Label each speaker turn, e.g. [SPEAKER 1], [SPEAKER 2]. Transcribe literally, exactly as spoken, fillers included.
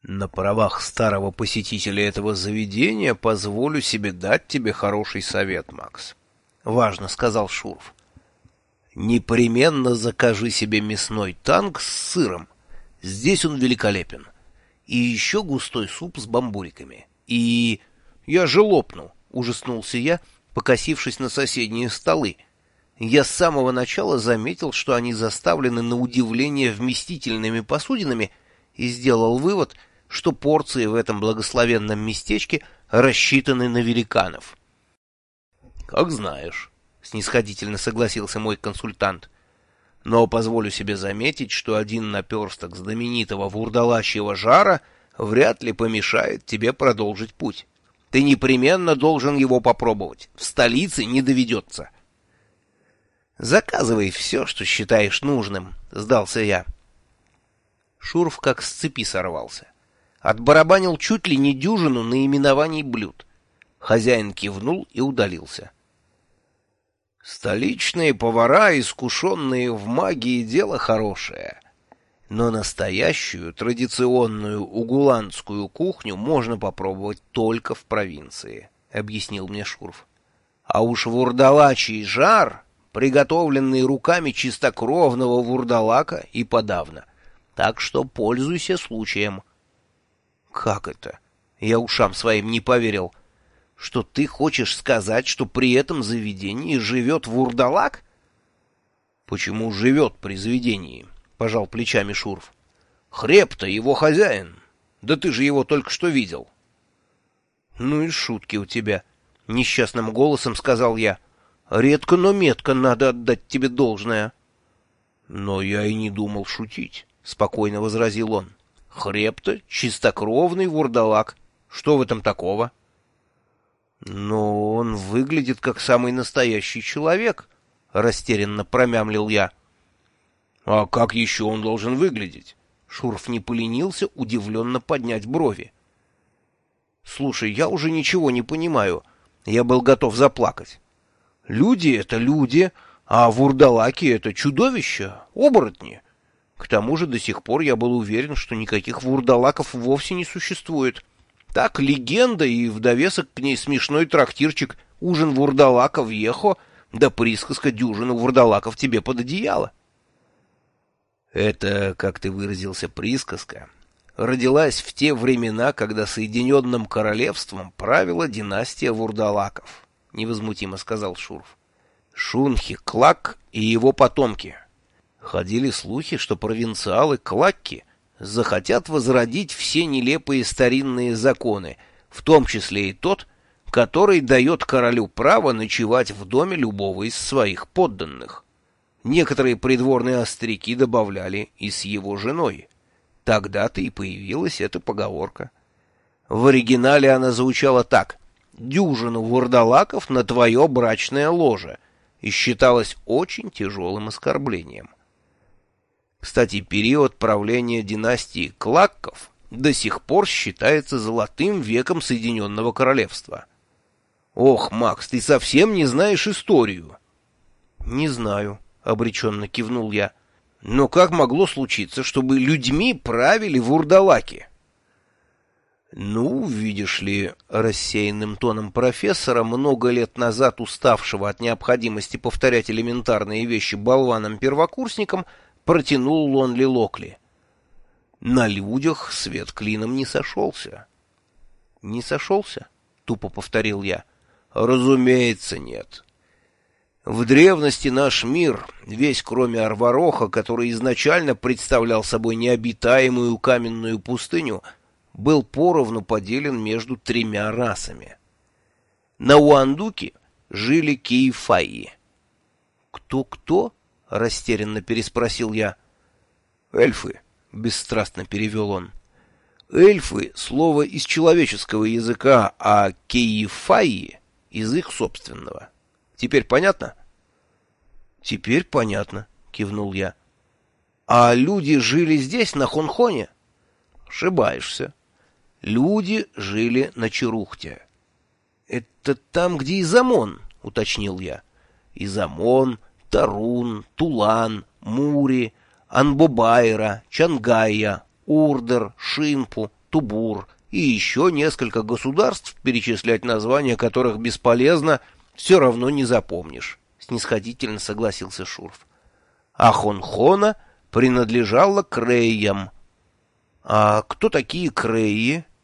[SPEAKER 1] На правах старого посетителя этого заведения позволю себе дать тебе хороший совет, Макс. Важно, сказал Шурф. Непременно закажи себе мясной танк с сыром. Здесь он великолепен. И еще густой суп с бамбуриками. И... Я же лопну, ужаснулся я, покосившись на соседние столы. Я с самого начала заметил, что они заставлены на удивление вместительными посудинами, и сделал вывод, что порции в этом благословенном местечке рассчитаны на великанов. — Как знаешь, — снисходительно согласился мой консультант. — Но позволю себе заметить, что один наперсток знаменитого вурдалачьего жара вряд ли помешает тебе продолжить путь. Ты непременно должен его попробовать. В столице не доведется. — Заказывай все, что считаешь нужным, — сдался я. Шурф как с цепи сорвался. Отбарабанил чуть ли не дюжину наименований блюд. Хозяин кивнул и удалился. Столичные повара, искушенные в магии, дело хорошее. Но настоящую традиционную угуландскую кухню можно попробовать только в провинции, — объяснил мне Шурф. А уж вурдалачий жар, приготовленный руками чистокровного вурдалака, и подавно. Так что пользуйся случаем. Как это? Я ушам своим не поверил. Что ты хочешь сказать, что при этом заведении живет вурдалак? Почему живет при заведении? Пожал плечами Шурф. Хреб-то его хозяин. Да ты же его только что видел. Ну и шутки у тебя. Несчастным голосом сказал я. Редко, но метко надо отдать тебе должное. Но я и не думал шутить, спокойно возразил он. Хреб-то чистокровный вурдалак. Что в этом такого? Но он выглядит как самый настоящий человек, растерянно промямлил я. А как еще он должен выглядеть? Шурф не поленился удивленно поднять брови. Слушай, я уже ничего не понимаю. Я был готов заплакать. Люди — это люди, а вурдалаки — это чудовища, оборотни. К тому же до сих пор я был уверен, что никаких вурдалаков вовсе не существует. Так, легенда, и в довесок к ней смешной трактирчик «Ужин вурдалака в Ехо», да присказка «Дюжину вурдалаков тебе под одеяло». Это, как ты выразился, присказка, родилась в те времена, когда Соединенным Королевством правила династия вурдалаков, — невозмутимо сказал Шурф. Шунхи Клак и его потомки. Ходили слухи, что провинциалы Клакки захотят возродить все нелепые старинные законы, в том числе и тот, который дает королю право ночевать в доме любого из своих подданных. Некоторые придворные остряки добавляли и с его женой. Тогда-то и появилась эта поговорка. В оригинале она звучала так: «Дюжину вурдалаков на твое брачное ложе», и считалась очень тяжелым оскорблением. Кстати, период правления династии Клакков до сих пор считается золотым веком Соединенного Королевства. Ох, Макс, ты совсем не знаешь историю. Не знаю, обреченно кивнул я. Но как могло случиться, чтобы людьми правили вурдалаки? Ну, видишь ли, рассеянным тоном профессора, много лет назад уставшего от необходимости повторять элементарные вещи болванам-первокурсникам, протянул Лонли Локли. На людях свет клином не сошелся. — Не сошелся? — тупо повторил я. — Разумеется, нет. В древности наш мир, весь кроме Арвароха, который изначально представлял собой необитаемую каменную пустыню, был поровну поделен между тремя расами. На Уандуке жили Кейфаи. Кто-кто? — растерянно переспросил я. «Эльфы», — бесстрастно перевел он. «Эльфы — слово из человеческого языка, а кейфаи — из их собственного. Теперь понятно?» «Теперь понятно», — кивнул я. «А люди жили здесь, на Хонхоне?» «Ошибаешься. Люди жили на Черухте». «Это там, где Изамон», — уточнил я. «Изамон, Тарун, Тулан, Мури, Анбобайра, Чангайя, Урдер, Шинпу, Тубур и еще несколько государств, перечислять названия которых бесполезно, все равно не запомнишь, — снисходительно согласился Шурф. А Хонхона принадлежала Крейям. — А кто такие Крейи?